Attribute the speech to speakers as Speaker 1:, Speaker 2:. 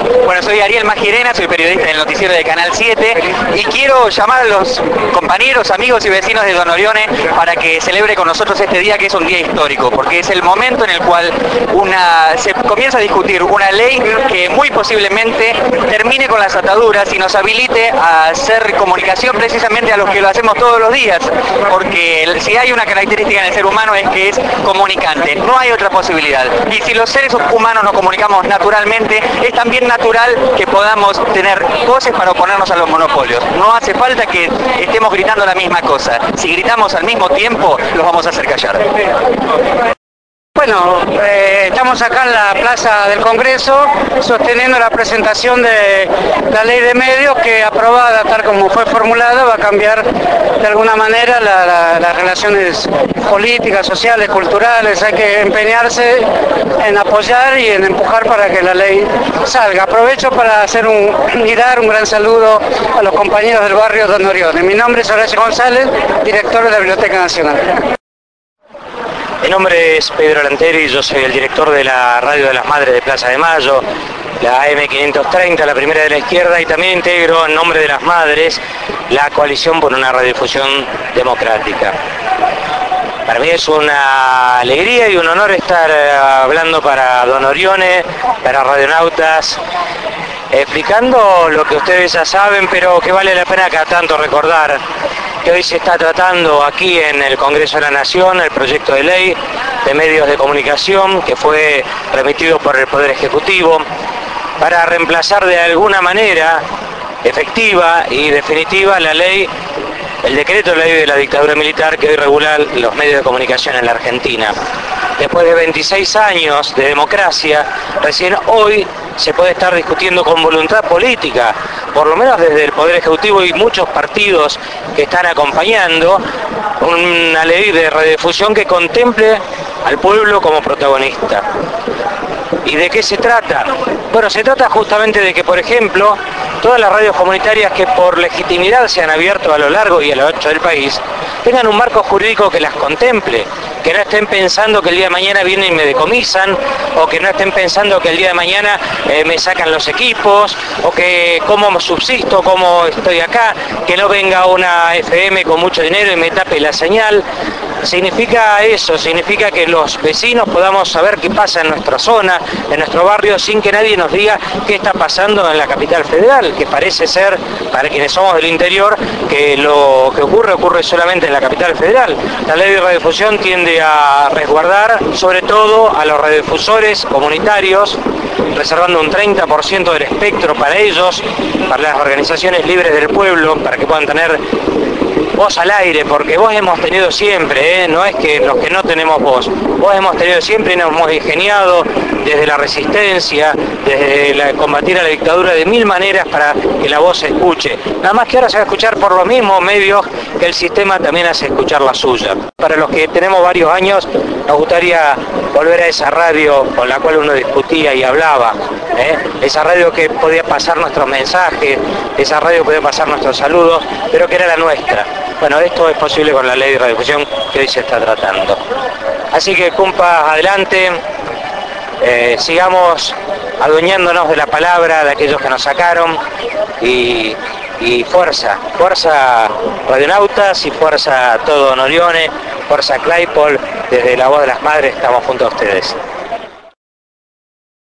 Speaker 1: Bueno, soy Ariel Magirena, soy periodista del noticiero de Canal 7 y quiero llamar a los compañeros, amigos y vecinos de Don Orione para que celebre con nosotros este día, que es un día histórico, porque es el momento en el cual se comienza a discutir una ley que muy posiblemente termine con las ataduras y nos habilite a hacer comunicación precisamente a los que lo hacemos todos los días, porque si hay una característica en el ser humano es que es comunicante, no hay otra posibilidad. Y si los seres humanos nos comunicamos naturalmente, es también natural que podamos tener voces para oponernos a los monopolios. No hace falta que estemos gritando la misma cosa. Si gritamos al mismo tiempo, los vamos a hacer callar.
Speaker 2: Bueno, estamos acá en la Plaza del Congreso sosteniendo la presentación de la ley de medios que, aprobada tal como fue formulada, va a cambiar de alguna manera las relaciones políticas, sociales, culturales. Hay que empeñarse en apoyar y en empujar para que la ley salga. Aprovecho para dar un gran saludo a los compañeros del barrio Don Orione. Mi nombre es Horacio González, director de la Biblioteca Nacional.
Speaker 3: Mi nombre es Pedro Lanteri, yo soy el director de la Radio de las Madres de Plaza de Mayo, la AM530, la primera de la izquierda, y también integro en nombre de las Madres la Coalición por una Radiodifusión Democrática. Para mí es una alegría y un honor estar hablando para Don Orione, para Radionautas, explicando lo que ustedes ya saben, pero que vale la pena cada tanto recordar, que hoy se está tratando aquí en el Congreso de la Nación el proyecto de ley de medios de comunicación que fue remitido por el Poder Ejecutivo para reemplazar de alguna manera efectiva y definitiva el decreto de ley de la dictadura militar que hoy regula los medios de comunicación en la Argentina. Después de 26 años de democracia, recién hoy se puede estar discutiendo con voluntad política, por lo menos desde el Poder Ejecutivo y muchos partidos que están acompañando, una ley de radiodifusión que contemple al pueblo como protagonista. ¿Y de qué se trata? Bueno, se trata justamente de que, por ejemplo, todas las radios comunitarias que por legitimidad se han abierto a lo largo y a lo ancho del país, tengan un marco jurídico que las contemple, que no estén pensando que el día de mañana vienen y me decomisan, o que no estén pensando que el día de mañana me sacan los equipos, o que cómo subsisto, cómo estoy acá, que no venga una FM con mucho dinero y me tape la señal. Significa eso, significa que los vecinos podamos saber qué pasa en nuestra zona, en nuestro barrio, sin que nadie nos diga qué está pasando en la capital federal, que parece ser, para quienes somos del interior, que lo que ocurre solamente en la capital federal. La ley de radiodifusión tiende a resguardar sobre todo a los radiodifusores comunitarios, reservando un 30% del espectro para ellos, para las organizaciones libres del pueblo, para que puedan tener voz al aire, porque voz hemos tenido siempre, no es que los que no tenemos voz hemos tenido siempre y nos hemos ingeniado desde la resistencia, desde combatir a la dictadura de mil maneras para que la voz se escuche. Nada más que ahora se va a escuchar por los mismos medios que el sistema también hace escuchar la suya. Para los que tenemos varios años, nos gustaría volver a esa radio con la cual uno discutía y hablaba, esa radio que podía pasar nuestros mensajes, esa radio que podía pasar nuestros saludos, pero que era la nuestra. Bueno, esto es posible con la ley de radiodifusión que hoy se está tratando. Así que, compas, adelante, sigamos adueñándonos de la palabra de aquellos que nos sacaron y fuerza Radionautas y fuerza todo Don Orione, fuerza Claypole, desde la voz de las madres estamos junto a ustedes.